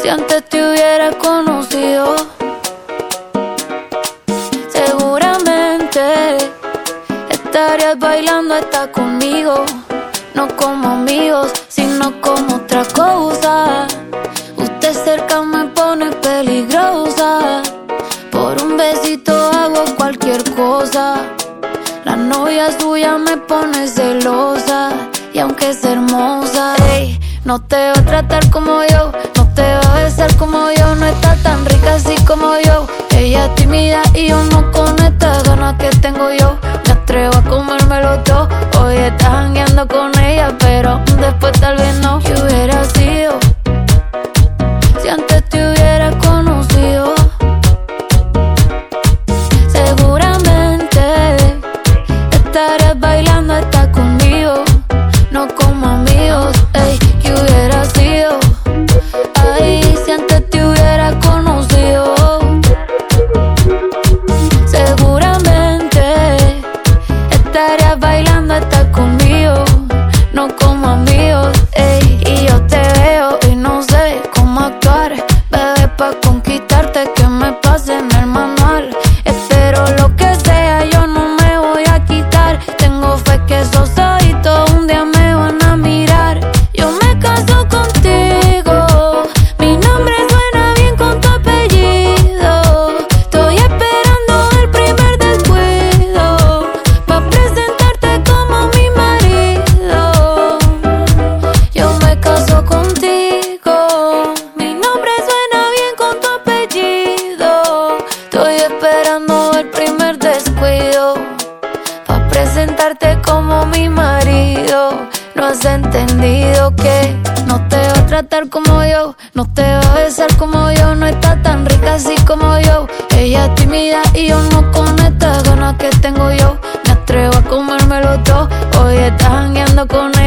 Si antes te hubiera conocido, seguramente estarías bailando hasta conmigo. No como amigos, sino como otra cosa. Usted cerca me pone peligrosa. Por un besito hago cualquier cosa. La novia suya me pone celosa. Y aunque es hermosa, ey, no te va a tratar como yo, no te va a besar como yo. No está tan rica así como yo. Ella es tímida y yo no, con estas ganas que tengo yo. Me atrevo a comérmelo todo. Hoy estás jangueando con ella, pero después tal vez no. ¿Qué hubiera sido si antes te hubiera conocido? Seguramente estarías bailando hasta conmigo. No como amigos, ey, ¿qué hubiera sido? Ay, si antes te hubiera conocido. Seguramente estarías bailando hasta conmigo. No como amigos, ey, y yo te veo y no sé cómo actuar. Bebé, pa' conquistarte que me pasen el manual. Espero lo que sea, yo no me voy a quitar. Tengo fe que esos ojitos un día me van a mirar. Yo me caso contigo, mi nombre suena bien con tu apellido. Estoy esperando el primer descuido pa' presentarte como mi marido. Yo me caso contigo, mi nombre suena bien con tu apellido. Estoy esperando el primer descuido pa' presentarte como mi marido. No has entendido que no te va a tratar como yo, no te va a besar como yo. No está tan rica así como yo. Ella es tímida y yo no, con estas ganas que tengo yo. Me atrevo a comérmelo todo. Hoy estás jangueando con